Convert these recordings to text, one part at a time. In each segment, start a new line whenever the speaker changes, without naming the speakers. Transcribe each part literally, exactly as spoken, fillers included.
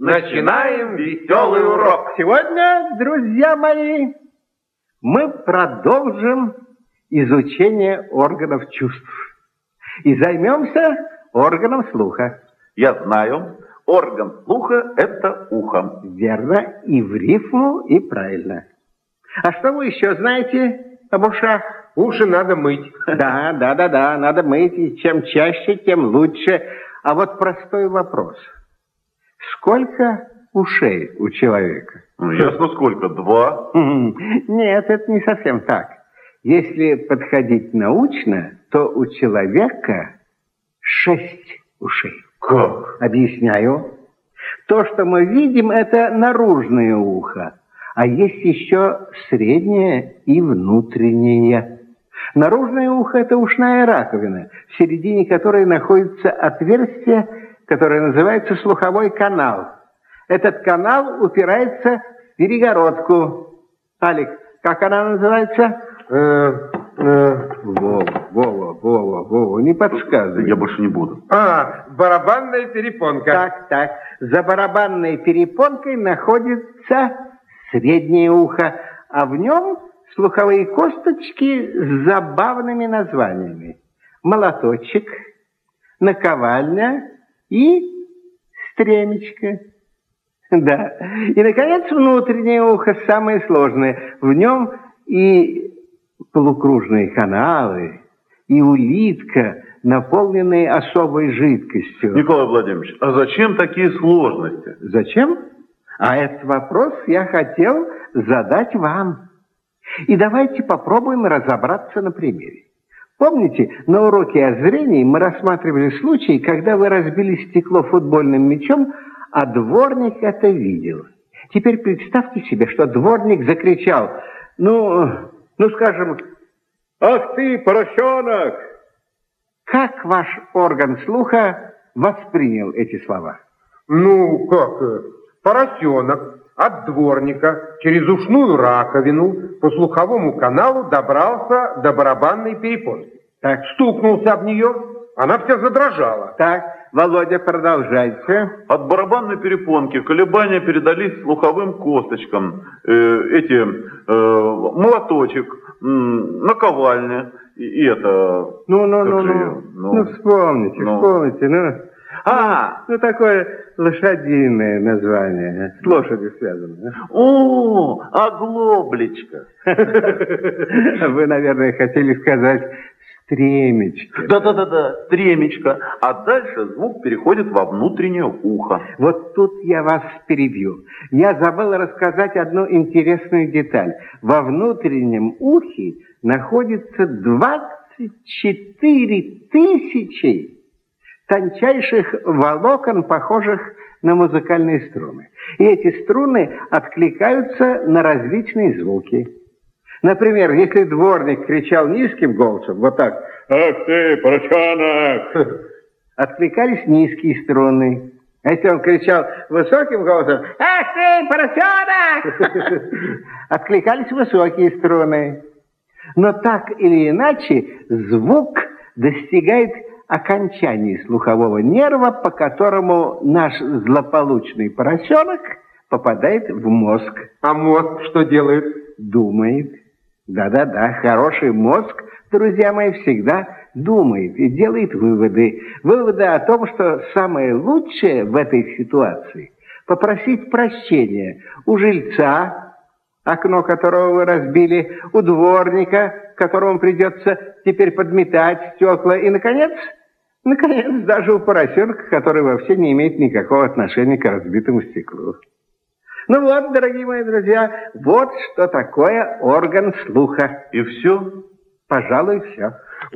Начинаем веселый урок.
Сегодня, друзья мои, мы продолжим изучение органов чувств и займемся органом слуха.
Я знаю, орган слуха – это ухо.
Верно, и в рифму, и правильно. А что вы еще знаете об ушах?
Уши надо мыть.
Да, да, да, да, надо мыть, и чем чаще, тем лучше. А вот простой вопрос. Сколько ушей у человека?
Ну, ясно, сколько? Два?
Нет, это не совсем так. Если подходить научно, то у человека шесть ушей.
Как?
Объясняю. То, что мы видим, это наружное ухо, а есть еще среднее и внутреннее. Наружное ухо – это ушная раковина, в середине которой находится отверстие, которое называется слуховой канал. Этот канал упирается в перегородку. Алик, как она называется?
Э, э,
Вова, Вова, Вова, Вова, не подсказывай.
Я больше не буду.
А, барабанная перепонка.
Так, так. За барабанной перепонкой находится среднее ухо, а в нем слуховые косточки с забавными названиями. Молоточек, наковальня и стремечко. Да. И, наконец, внутреннее ухо, самое сложное. В нем и полукружные каналы, и улитка, наполненные особой жидкостью.
Николай Владимирович, а зачем такие сложности?
Зачем? А этот вопрос я хотел задать вам. И давайте попробуем разобраться на примере. Помните, на уроке о зрении мы рассматривали случай, когда вы разбили стекло футбольным мячом, а дворник это видел. Теперь представьте себе, что дворник закричал, ну, ну скажем, «Ах ты, поросенок!» Как ваш орган слуха воспринял эти слова?
Ну, как? Поросенок от дворника через ушную раковину по слуховому каналу добрался до барабанной перепонки.
Так.
Стукнулся об нее, она вся задрожала.
Так, Володя, продолжайте.
От барабанной перепонки колебания передались слуховым косточкам. Э, эти э, молоточек, э, наковальня и, и это...
Ну, ну, ну,
же
ну,
её?
ну, ну, вспомните,
ну.
вспомните, ну...
А,
Ну, такое лошадиное название, с лошадью связано.
о, оглоблечка.
Вы, наверное, хотели сказать стремечко.
Да-да-да-да, стремечко. А дальше звук переходит во внутреннее ухо.
Вот тут я вас перебью. Я забыл рассказать одну интересную деталь. Во внутреннем ухе находится двадцать четыре тысячи тончайших волокон, похожих на музыкальные струны. И эти струны откликаются на различные звуки. Например, если дворник кричал низким голосом, вот так, «Ах ты, поросенок!», откликались низкие струны. А если он кричал высоким голосом, «Ах ты, поросенок!», откликались высокие струны. Но так или иначе, звук достигает окончании слухового нерва, по которому наш злополучный поросенок попадает в мозг.
А мозг что делает?
Думает. Да-да-да, хороший мозг, друзья мои, всегда думает и делает выводы. Выводы о том, что самое лучшее в этой ситуации – попросить прощения у жильца, окно которого вы разбили, у дворника, которому придется теперь подметать стекла, и, наконец, наконец, даже у поросенка, который вообще не имеет никакого отношения к разбитому стеклу. Ну вот, дорогие мои друзья, вот что такое орган слуха.
И все?
Пожалуй, все.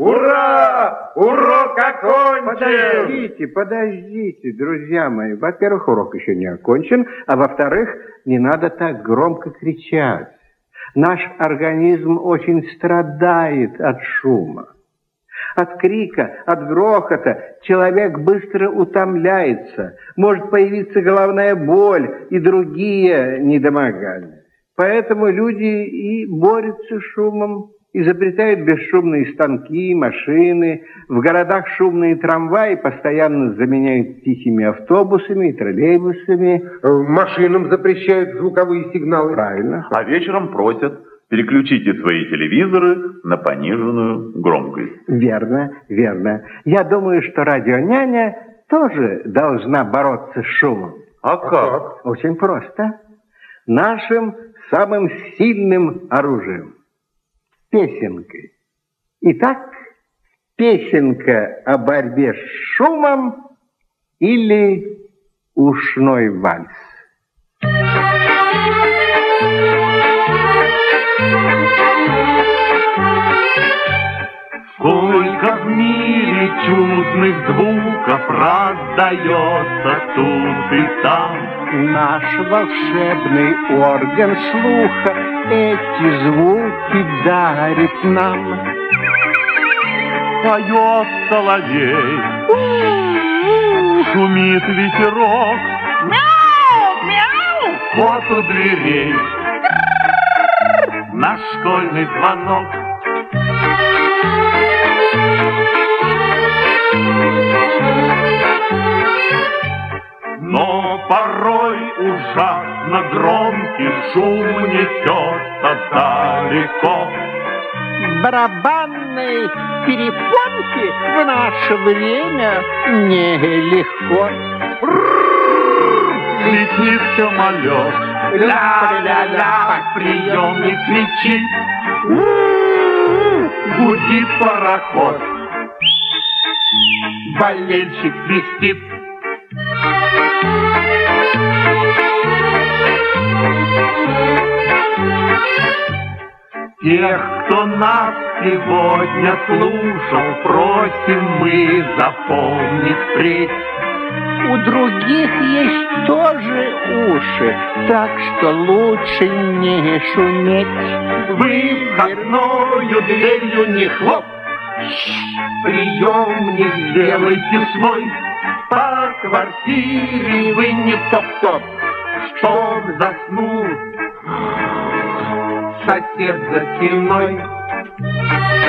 Ура! Урок окончен!
Подождите, подождите, друзья мои. Во-первых, урок еще не окончен, а во-вторых, не надо так громко кричать. Наш организм очень страдает от шума. От крика, от грохота человек быстро утомляется. Может появиться головная боль и другие недомогания. Поэтому люди и борются с шумом, изобретают бесшумные станки, машины. В городах шумные трамваи постоянно заменяют тихими автобусами и троллейбусами.
Машинам запрещают звуковые сигналы.
Правильно.
А вечером просят: переключите свои телевизоры на пониженную громкость.
Верно, верно. Я думаю, что радионяня тоже должна бороться с шумом.
А как?
Очень просто. Нашим самым сильным оружием. Песенкой. Итак, песенка о борьбе с шумом или ушной вальс.
Сколько в мире чудных звуков раздается тут и там.
Наш волшебный орган слуха эти звуки дарит нам.
Поет соловей, шумит ветерок, мяу, мяу, кот у дверей, наш школьный звонок. Но порой ужасно громкий шум несется далеко.
Барабанные перепонки в наше время нелегко.
Летит самолет, ля-ля-ля, приемник кричит, гудит пароход, болельщик свистит. Тех, кто нас сегодня слушал, просим мы запомнить впредь.
У других есть тоже уши, так что лучше не шуметь.
Вы входною дверью не хлоп, приемник сделайте свой. По квартире вы не топ-топ, чтоб заснул сосед за стеной.